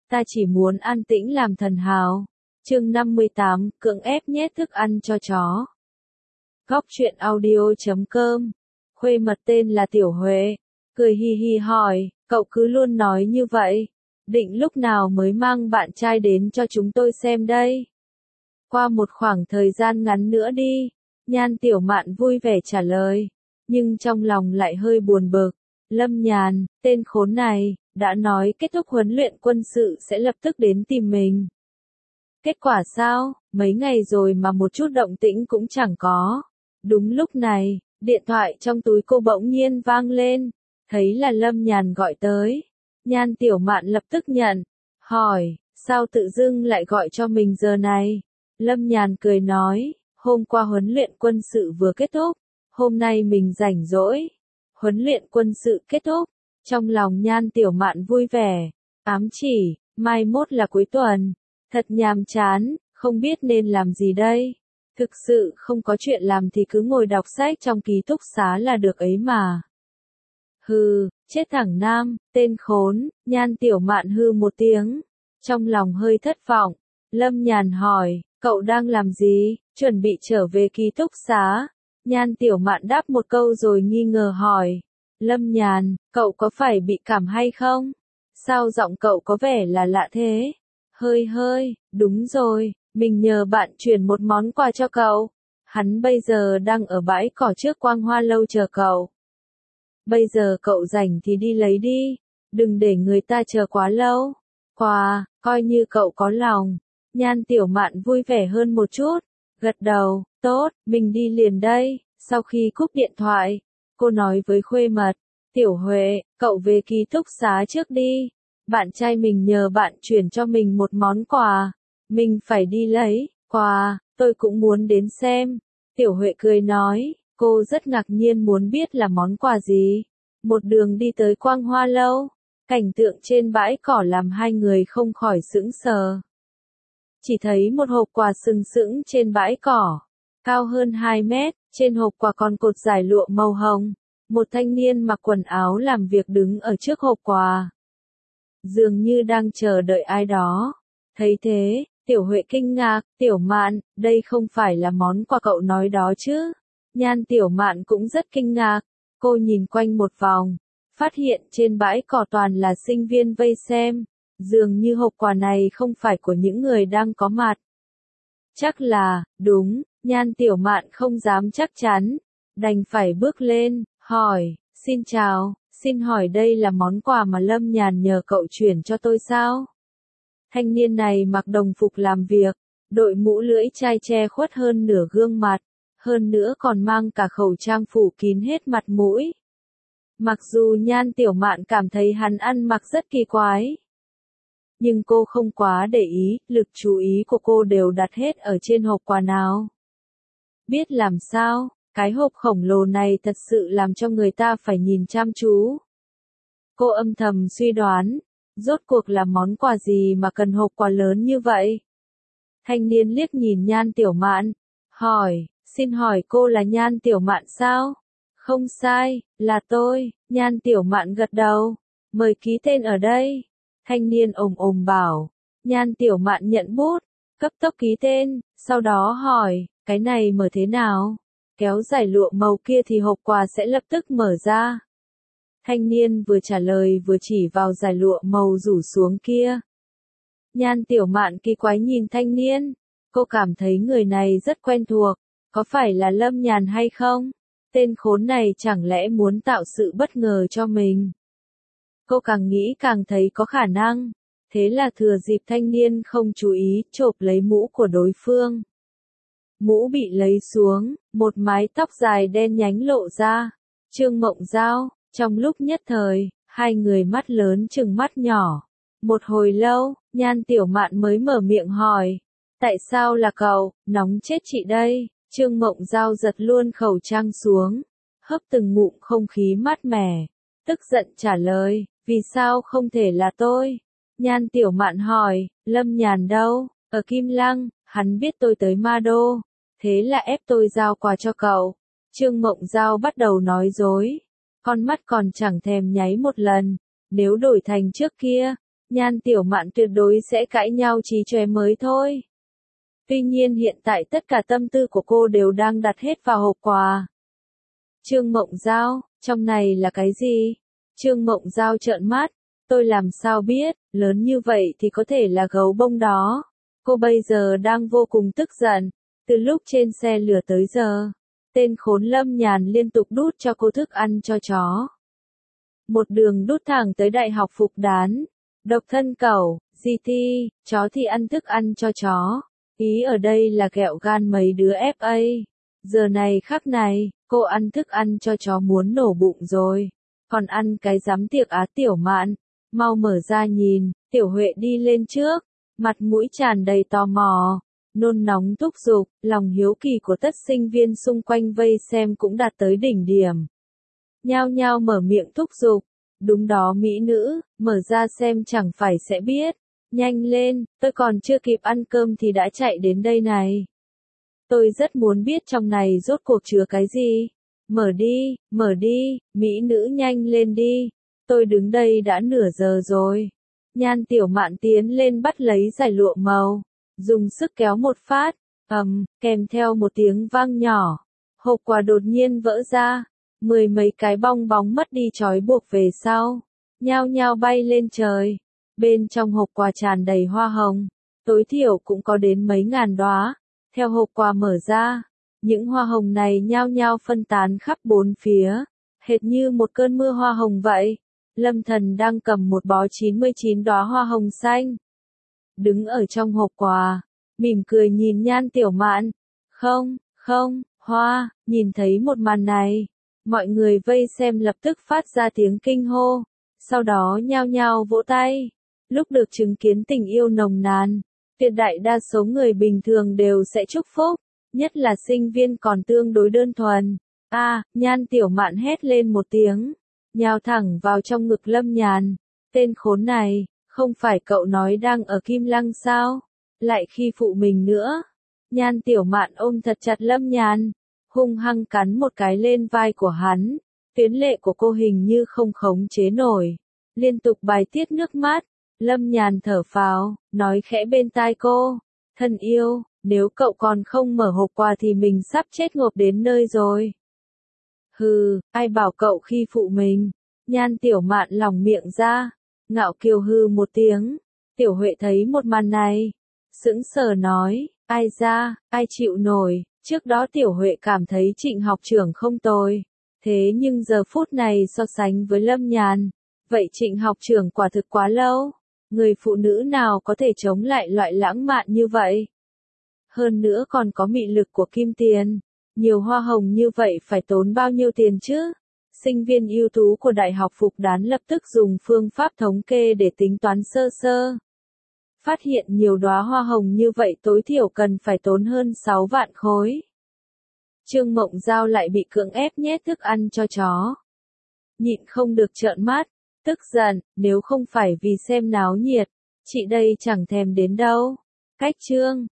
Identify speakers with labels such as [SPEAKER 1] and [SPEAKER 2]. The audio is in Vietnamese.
[SPEAKER 1] ta chỉ muốn an tĩnh làm thần hào. Chương 58, cưỡng ép nhét thức ăn cho chó. Góc truyện audio.com. Khuê mật tên là Tiểu Huệ, cười hi hi hỏi, cậu cứ luôn nói như vậy, định lúc nào mới mang bạn trai đến cho chúng tôi xem đây? Qua một khoảng thời gian ngắn nữa đi, Nhan Tiểu Mạn vui vẻ trả lời, nhưng trong lòng lại hơi buồn bực. Lâm Nhàn, tên khốn này, đã nói kết thúc huấn luyện quân sự sẽ lập tức đến tìm mình. Kết quả sao, mấy ngày rồi mà một chút động tĩnh cũng chẳng có. Đúng lúc này, điện thoại trong túi cô bỗng nhiên vang lên, thấy là Lâm Nhàn gọi tới. Nhan Tiểu Mạn lập tức nhận, hỏi, sao tự dưng lại gọi cho mình giờ này? Lâm Nhàn cười nói, hôm qua huấn luyện quân sự vừa kết thúc, hôm nay mình rảnh rỗi. Huấn luyện quân sự kết thúc, trong lòng Nhan Tiểu Mạn vui vẻ, ám chỉ, mai mốt là cuối tuần, thật nhàm chán, không biết nên làm gì đây. Thực sự không có chuyện làm thì cứ ngồi đọc sách trong ký túc xá là được ấy mà. Hừ, chết thẳng nam, tên khốn, Nhan Tiểu Mạn hừ một tiếng, trong lòng hơi thất vọng. Lâm Nhàn hỏi, cậu đang làm gì, chuẩn bị trở về ký túc xá? Nhan Tiểu Mạn đáp một câu rồi nghi ngờ hỏi, Lâm Nhàn, cậu có phải bị cảm hay không? Sao giọng cậu có vẻ là lạ thế? Hơi, đúng rồi, mình nhờ bạn chuyển một món quà cho cậu. Hắn bây giờ đang ở bãi cỏ trước Quang Hoa Lâu chờ cậu. Bây giờ cậu rảnh thì đi lấy đi, đừng để người ta chờ quá lâu. Quà, coi như cậu có lòng. Nhan Tiểu Mạn vui vẻ hơn một chút, gật đầu, tốt, mình đi liền đây. Sau khi cúp điện thoại, cô nói với Khuê Mật, Tiểu Huệ, cậu về ký túc xá trước đi. Bạn trai mình nhờ bạn chuyển cho mình một món quà. Mình phải đi lấy, quà, tôi cũng muốn đến xem. Tiểu Huệ cười nói, cô rất ngạc nhiên muốn biết là món quà gì. Một đường đi tới Quang Hoa Lâu, cảnh tượng trên bãi cỏ làm hai người không khỏi sững sờ. Chỉ thấy một hộp quà sừng sững trên bãi cỏ, cao hơn 2 mét, trên hộp quà còn cột dải lụa màu hồng. Một thanh niên mặc quần áo làm việc đứng ở trước hộp quà, dường như đang chờ đợi ai đó. Thấy thế, Tiểu Huệ kinh ngạc, Tiểu Mạn, đây không phải là món quà cậu nói đó chứ? Nhan Tiểu Mạn cũng rất kinh ngạc, cô nhìn quanh một vòng, phát hiện trên bãi cỏ toàn là sinh viên vây xem, dường như hộp quà này không phải của những người đang có mặt. Chắc là, đúng, Nhan Tiểu Mạn không dám chắc chắn, đành phải bước lên, hỏi, xin chào, xin hỏi đây là món quà mà Lâm Nhàn nhờ cậu chuyển cho tôi sao? Thanh niên này mặc đồng phục làm việc, đội mũ lưỡi chai che khuất hơn nửa gương mặt, hơn nữa còn mang cả khẩu trang phủ kín hết mặt mũi. Mặc dù Nhan Tiểu Mạn cảm thấy hắn ăn mặc rất kỳ quái, nhưng cô không quá để ý, lực chú ý của cô đều đặt hết ở trên hộp quà nào. Biết làm sao, cái hộp khổng lồ này thật sự làm cho người ta phải nhìn chăm chú. Cô âm thầm suy đoán, rốt cuộc là món quà gì mà cần hộp quà lớn như vậy? Thanh niên liếc nhìn Nhan Tiểu Mạn, hỏi, xin hỏi cô là Nhan Tiểu Mạn sao? Không sai, là tôi. Nhan Tiểu Mạn gật đầu, mời ký tên ở đây. Thanh niên ồm bảo, Nhan Tiểu Mạn nhận bút, cấp tốc ký tên, sau đó hỏi, cái này mở thế nào? Kéo dải lụa màu kia thì hộp quà sẽ lập tức mở ra. Thanh niên vừa trả lời vừa chỉ vào dải lụa màu rủ xuống kia. Nhan Tiểu Mạn kỳ quái nhìn thanh niên, cô cảm thấy người này rất quen thuộc, có phải là Lâm Nhàn hay không? Tên khốn này chẳng lẽ muốn tạo sự bất ngờ cho mình? Cô càng nghĩ càng thấy có khả năng, thế là thừa dịp thanh niên không chú ý, chộp lấy mũ của đối phương. Mũ bị lấy xuống, một mái tóc dài đen nhánh lộ ra. Trương Mộng Giao, trong lúc nhất thời, hai người mắt lớn chừng mắt nhỏ. Một hồi lâu, Nhan Tiểu Mạn mới mở miệng hỏi, tại sao là cậu, nóng chết chị đây. Trương Mộng Giao giật luôn khẩu trang xuống, hấp từng ngụm không khí mát mẻ, tức giận trả lời, vì sao không thể là tôi? Nhan Tiểu Mạn hỏi, Lâm Nhàn đâu? Ở Kim Lăng, hắn biết tôi tới Ma Đô, thế là ép tôi giao quà cho cậu. Trương Mộng Giao bắt đầu nói dối, con mắt còn chẳng thèm nháy một lần, nếu đổi thành trước kia, Nhan Tiểu Mạn tuyệt đối sẽ cãi nhau chí chóe mới thôi. Tuy nhiên hiện tại tất cả tâm tư của cô đều đang đặt hết vào hộp quà. Trương Mộng Giao, trong này là cái gì? Trương Mộng Giao trợn mắt, tôi làm sao biết, lớn như vậy thì có thể là gấu bông đó. Cô bây giờ đang vô cùng tức giận, từ lúc trên xe lửa tới giờ, tên khốn Lâm Nhàn liên tục đút cho cô thức ăn cho chó. Một đường đút thẳng tới Đại học Phục Đán, độc thân cẩu, GT, chó thì ăn thức ăn cho chó. Ý ở đây là kẹo gan mấy đứa FA. Giờ này khắc này, cô ăn thức ăn cho chó muốn nổ bụng rồi. Còn ăn cái dám tiệc Á Tiểu Mạn. Mau mở ra nhìn, Tiểu Huệ đi lên trước, mặt mũi tràn đầy tò mò, nôn nóng thúc giục, lòng hiếu kỳ của tất sinh viên xung quanh vây xem cũng đạt tới đỉnh điểm. Nhao nhao mở miệng thúc giục, đúng đó mỹ nữ, mở ra xem chẳng phải sẽ biết. Nhanh lên, tôi còn chưa kịp ăn cơm thì đã chạy đến đây này. Tôi rất muốn biết trong này rốt cuộc chứa cái gì. Mở đi, mỹ nữ nhanh lên đi. Tôi đứng đây đã nửa giờ rồi. Nhan Tiểu Mạn tiến lên bắt lấy giải lụa màu, dùng sức kéo một phát, kèm theo một tiếng vang nhỏ. Hộp quà đột nhiên vỡ ra, mười mấy cái bong bóng mất đi trói buộc về sau, nhao nhao bay lên trời. Bên trong hộp quà tràn đầy hoa hồng, tối thiểu cũng có đến mấy ngàn đóa. Theo hộp quà mở ra, những hoa hồng này nhao nhao phân tán khắp bốn phía, hệt như một cơn mưa hoa hồng vậy. Lâm Thần đang cầm một bó 99 đóa hoa hồng xanh, đứng ở trong hộp quà, mỉm cười nhìn Nhan Tiểu Mạn. Không, hoa, nhìn thấy một màn này, mọi người vây xem lập tức phát ra tiếng kinh hô, sau đó nhao nhao vỗ tay. Lúc được chứng kiến tình yêu nồng nàn, tuyệt đại đa số người bình thường đều sẽ chúc phúc, nhất là sinh viên còn tương đối đơn thuần. Nhan Tiểu Mạn hét lên một tiếng, nhào thẳng vào trong ngực Lâm Nhàn. Tên khốn này, không phải cậu nói đang ở Kim Lăng sao? Lại khi phụ mình nữa. Nhan Tiểu Mạn ôm thật chặt Lâm Nhàn, hung hăng cắn một cái lên vai của hắn. Tuyến lệ của cô hình như không khống chế nổi, liên tục bài tiết nước mắt. Lâm Nhàn thở phào, nói khẽ bên tai cô, thân yêu, nếu cậu còn không mở hộp quà thì mình sắp chết ngộp đến nơi rồi. Hừ, ai bảo cậu khi phụ mình. Nhan Tiểu Mạn lỏng miệng ra, ngạo kiều hừ một tiếng. Tiểu Huệ thấy một màn này, sững sờ nói, ai chịu nổi. Trước đó Tiểu Huệ cảm thấy Trịnh học trưởng không tồi, thế nhưng giờ phút này so sánh với Lâm Nhàn, vậy Trịnh học trưởng quả thực quá lâu. Người phụ nữ nào có thể chống lại loại lãng mạn như vậy? Hơn nữa còn có mị lực của kim tiền. Nhiều hoa hồng như vậy phải tốn bao nhiêu tiền chứ? Sinh viên ưu tú của Đại học Phục Đán lập tức dùng phương pháp thống kê để tính toán sơ sơ. Phát hiện nhiều đóa hoa hồng như vậy tối thiểu cần phải tốn hơn 6 vạn khối. Trương Mộng Giao lại bị cưỡng ép nhét thức ăn cho chó. Nhịn không được trợn mắt, tức giận, nếu không phải vì xem náo nhiệt, chị đây chẳng thèm đến đâu. Cách chương